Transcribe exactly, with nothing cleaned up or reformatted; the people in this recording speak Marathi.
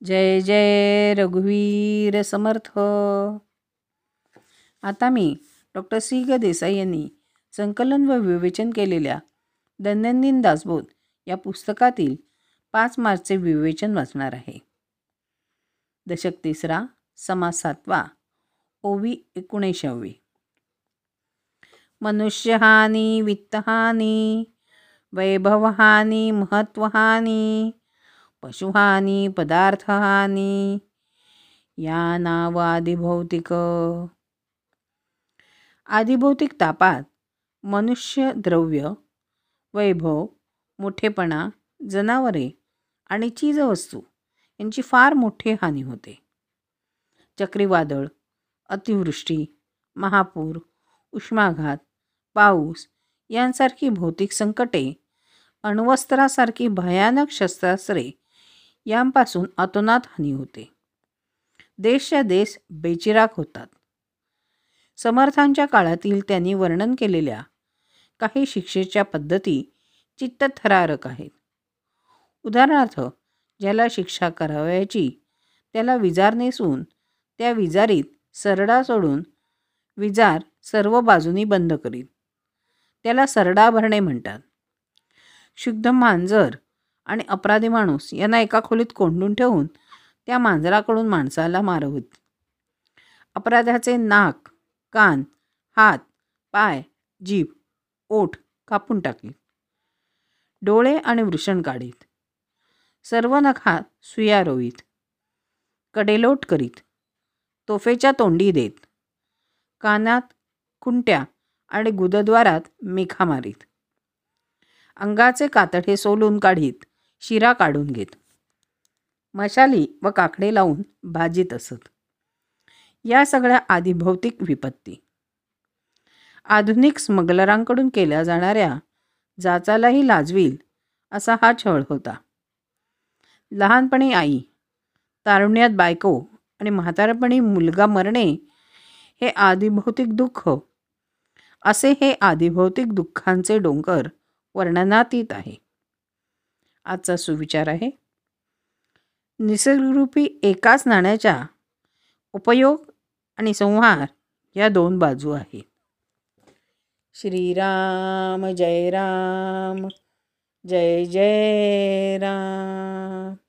जय जय रघुवीर समर्थ. आता मी डॉक्टर सी ग देसाई यांनी संकलन व विवेचन केलेल्या दैनंदिन दासबोध या पुस्तकातील पाच मार्चचे विवेचन वाचणार आहे. दशक तिसरा, समास सातवा, ओवी एकोणऐंशावी. मनुष्यहानी, वित्तहानी, वैभवहानी, महत्वहानी, पशुहानी, पदार्थहानी, या नाव आदिभौतिक. आदिभौतिक तापात मनुष्य, द्रव्य, वैभव, मोठेपणा, जनावरे आणि चीजवस्तू यांची फार मोठी हानी होते. चक्रीवादळ, अतिवृष्टी, महापूर, उष्माघात, पाऊस यांसारखी भौतिक संकटे, अण्वस्त्रासारखी भयानक शस्त्रास्त्रे यांपासून अतोनात हानी होते. देशच्या देश बेचिराख होतात. समर्थांच्या काळातील त्यांनी वर्णन केलेल्या काही शिक्षेच्या पद्धती चित्तथरारक आहेत. उदाहरणार्थ, ज्याला शिक्षा करावयाची त्याला विजार नेसून त्या विजारीत सरडा सोडून विजार सर्व बाजूनी बंद करीत त्याला सरडा भरणे म्हणतात. शुद्ध मांजर आणि अपराधी माणूस यांना एका खोलीत कोंडून ठेवून त्या मांजराकडून माणसाला मारवीत. अपराध्याचे नाक, कान, हात, पाय, जीभ, ओठ कापून टाकीत. डोळे आणि वृषण काढीत. सर्व नखात सुया रोवीत. कडेलोट करीत. तोफेच्या तोंडी देत. कानात खुंट्या आणि गुदद्वारात मिखा मारीत. अंगाचे कातडे सोलून काढीत. शिरा काढून घेत. मशाली व काकडे लावून भाजीत असत. या सगळ्या आदिभौतिक विपत्ती आधुनिक स्मगलरांकडून केल्या जाणाऱ्या जाचालाही लाजवील असा हा छळ होता. लहानपणी आई, तारुण्यात बायको आणि म्हातारपणी मुलगा मरणे हे आदिभौतिक दुःख, असे हे आदिभौतिक दुःखांचे डोंगर वर्णनातीत आहे. आजचा सुविचार आहे, निसर्गरूपी एकाच नाण्याच्या उपयोग आणि संहार या दोन बाजू आहेत. श्रीराम जय राम, जय जय राम.